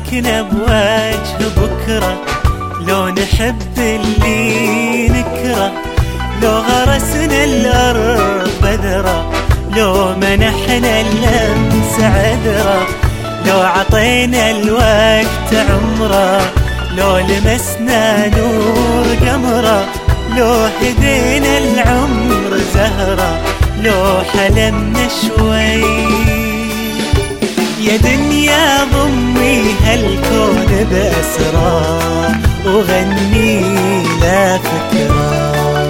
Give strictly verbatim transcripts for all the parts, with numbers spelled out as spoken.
ضحكنا بوجه بكرة، لو نحب اللي نكره، لو غرسنا الأرض بذرة، لو منحنا اللمس عذرة، لو عطينا الوقت عمره، لو لمسنا نور قمره، لو هدينا العمر زهرة، لو حلمنا شوي. يا دنيا ضمي هالكون بأسرار وغني لا فكرة.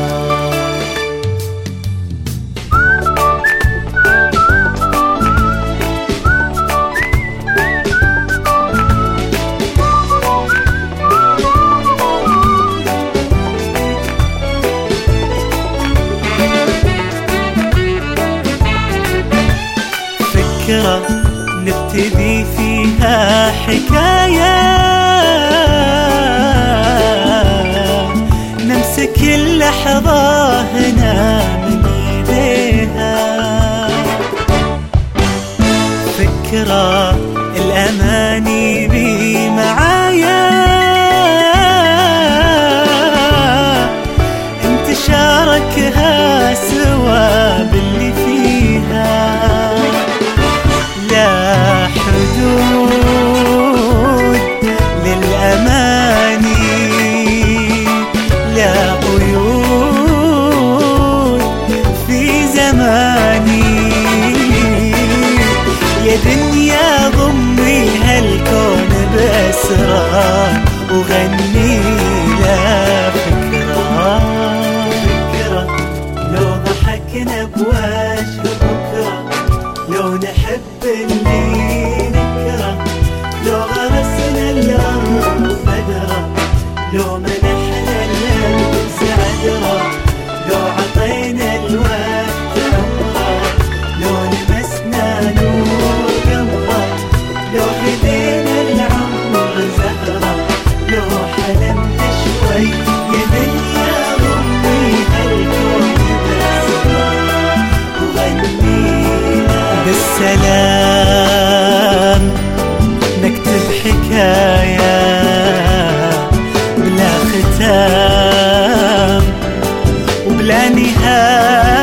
فكرة نبتدي فيها حكاية، نمسك اللحظة هنا من ايديها. فكرة الأماني بي معايا، انتشاركها سوا باللي فيها. لا حدود للأماني، لا قيود في زماني. يا دنيا ضمي هالكون بأسرار وغني لا فكرة. فكرة لو ضحكنا بوجه بكرة، لو نحب اللي نكره، لو غرسنا الأرض بذرة، لو منحنا اللمس عذرة، لو عطينا الوقت عمره، لو لمسنا نور قمره، لو هدينا العمر زهرة، لو حلمنا شوي. يا دنيا ضمي هالكون بأسرار وغني بالسلام، نكتب حكاية بلا ختام وبلا نهاية.